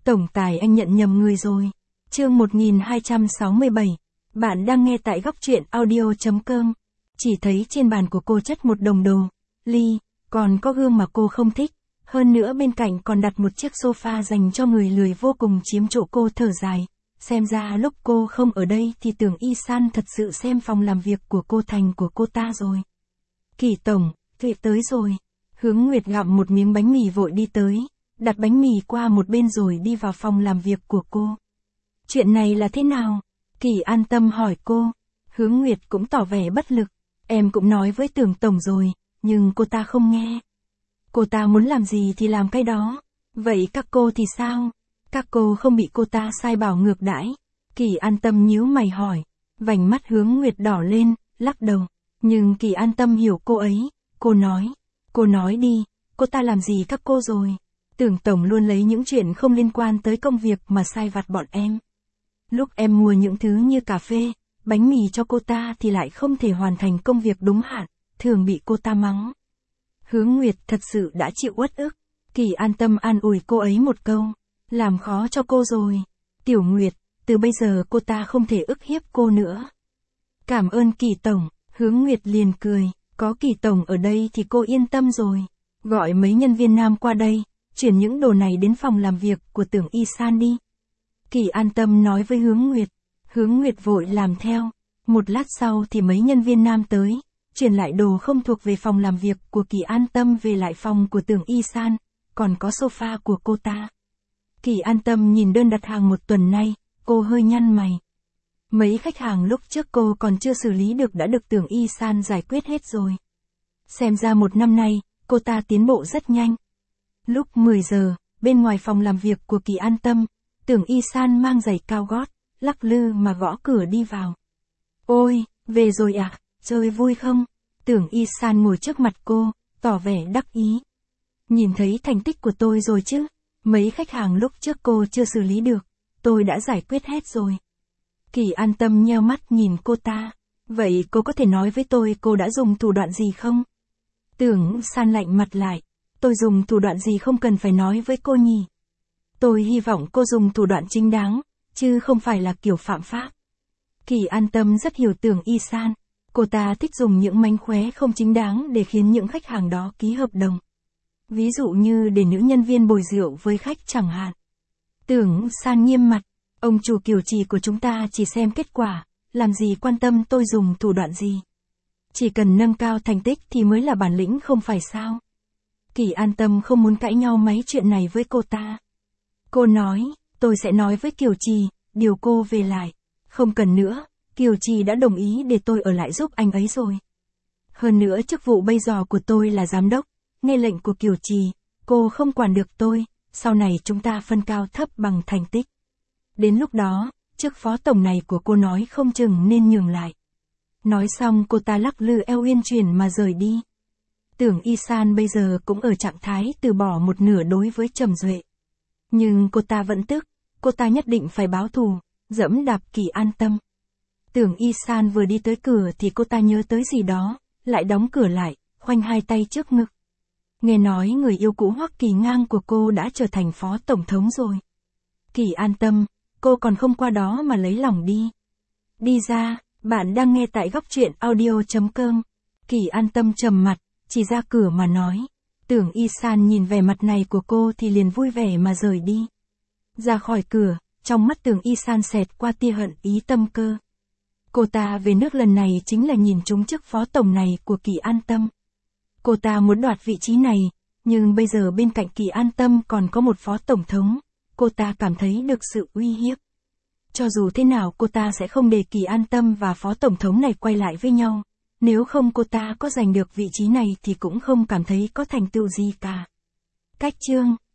Tổng tài anh nhận nhầm người rồi. Chương 1267. Bạn đang nghe tại góc truyện audio.com. Chỉ thấy trên bàn của cô chất một đồng đồ, ly, còn có gương mà cô không thích. Hơn nữa bên cạnh còn đặt một chiếc sofa dành cho người lười vô cùng chiếm chỗ. Cô thở dài. Xem ra lúc cô không ở đây thì Tưởng Y San thật sự xem phòng làm việc của cô thành của cô ta rồi. Kỳ tổng, Tuệ tới rồi. Hướng Nguyệt gặm một miếng bánh mì vội đi tới, đặt bánh mì qua một bên rồi đi vào phòng làm việc của cô. Chuyện này là thế nào? Kỳ an tâm hỏi cô. Hướng Nguyệt cũng tỏ vẻ bất lực. Em cũng nói với Tưởng tổng rồi, nhưng cô ta không nghe. Cô ta muốn làm gì thì làm cái đó. Vậy các cô thì sao? Các cô không bị cô ta sai bảo ngược đãi? Kỳ an tâm nhíu mày hỏi. Vành mắt Hướng Nguyệt đỏ lên, lắc đầu. Nhưng Kỳ an tâm hiểu cô ấy. Cô nói đi, cô ta làm gì các cô rồi? Tưởng tổng luôn lấy những chuyện không liên quan tới công việc mà sai vặt bọn em. Lúc em mua những thứ như cà phê, bánh mì cho cô ta thì lại không thể hoàn thành công việc đúng hạn, thường bị cô ta mắng. Hướng Nguyệt thật sự đã chịu uất ức. Kỳ an tâm an ủi cô ấy một câu. Làm khó cho cô rồi. Tiểu Nguyệt, từ bây giờ cô ta không thể ức hiếp cô nữa. Cảm ơn Kỳ tổng. Hướng Nguyệt liền cười. Có Kỳ tổng ở đây thì cô yên tâm rồi. Gọi mấy nhân viên nam qua đây, chuyển những đồ này đến phòng làm việc của Tưởng Y San đi. Kỳ an tâm nói với Hướng Nguyệt. Hướng Nguyệt vội làm theo. Một lát sau thì mấy nhân viên nam tới, chuyển lại đồ không thuộc về phòng làm việc của Kỳ an tâm về lại phòng của Tưởng Y San, còn có sofa của cô ta. Kỳ an tâm nhìn đơn đặt hàng một tuần nay, cô hơi nhăn mày. Mấy khách hàng lúc trước cô còn chưa xử lý được đã được Tưởng Y San giải quyết hết rồi. Xem ra một năm nay, cô ta tiến bộ rất nhanh. Lúc 10 giờ, bên ngoài phòng làm việc của Kỳ an tâm, Tưởng Y San mang giày cao gót, lắc lư mà gõ cửa đi vào. Ôi, về rồi à, chơi vui không? Tưởng Y San ngồi trước mặt cô, tỏ vẻ đắc ý. Nhìn thấy thành tích của tôi rồi chứ, mấy khách hàng lúc trước cô chưa xử lý được, tôi đã giải quyết hết rồi. Kỳ an tâm nheo mắt nhìn cô ta. Vậy cô có thể nói với tôi cô đã dùng thủ đoạn gì không? Tưởng San lạnh mặt lại. Tôi dùng thủ đoạn gì không cần phải nói với cô nhỉ? Tôi hy vọng cô dùng thủ đoạn chính đáng, chứ không phải là kiểu phạm pháp. Kỳ an tâm rất hiểu Tưởng Y San. Cô ta thích dùng những mánh khóe không chính đáng để khiến những khách hàng đó ký hợp đồng. Ví dụ như để nữ nhân viên bồi rượu với khách chẳng hạn. Tưởng San nghiêm mặt. Ông chủ Kiều Trì của chúng ta chỉ xem kết quả, làm gì quan tâm tôi dùng thủ đoạn gì. Chỉ cần nâng cao thành tích thì mới là bản lĩnh không phải sao? Kỳ an tâm không muốn cãi nhau mấy chuyện này với cô ta. Cô nói, tôi sẽ nói với Kiều Trì, điều cô về lại. Không cần nữa, Kiều Trì đã đồng ý để tôi ở lại giúp anh ấy rồi. Hơn nữa chức vụ bây giờ của tôi là giám đốc, nghe lệnh của Kiều Trì, cô không quản được tôi, sau này chúng ta phân cao thấp bằng thành tích. Đến lúc đó, chức phó tổng này của cô nói không chừng nên nhường lại. Nói xong cô ta lắc lư eo uyên chuyển mà rời đi. Tưởng Y San bây giờ cũng ở trạng thái từ bỏ một nửa đối với Trầm Duệ. Nhưng cô ta vẫn tức, cô ta nhất định phải báo thù, dẫm đạp Kỳ an tâm. Tưởng Y San vừa đi tới cửa thì cô ta nhớ tới gì đó, lại đóng cửa lại, khoanh hai tay trước ngực. Nghe nói người yêu cũ Hoắc Kỳ Ngang của cô đã trở thành phó tổng thống rồi. Kỳ an tâm, cô còn không qua đó mà lấy lòng đi. Đi ra, bạn đang nghe tại góc truyện audio.com. Kỳ an tâm trầm mặt, chỉ ra cửa mà nói. Tưởng Y San nhìn vẻ mặt này của cô thì liền vui vẻ mà rời đi. Ra khỏi cửa, trong mắt Tưởng Y San xẹt qua tia hận ý tâm cơ. Cô ta về nước lần này chính là nhìn trúng chức phó tổng này của Kỳ an tâm. Cô ta muốn đoạt vị trí này, nhưng bây giờ bên cạnh Kỳ an tâm còn có một phó tổng thống. Cô ta cảm thấy được sự uy hiếp. Cho dù thế nào cô ta sẽ không để Kỳ an tâm và phó tổng thống này quay lại với nhau. Nếu không cô ta có giành được vị trí này thì cũng không cảm thấy có thành tựu gì cả. Cách chương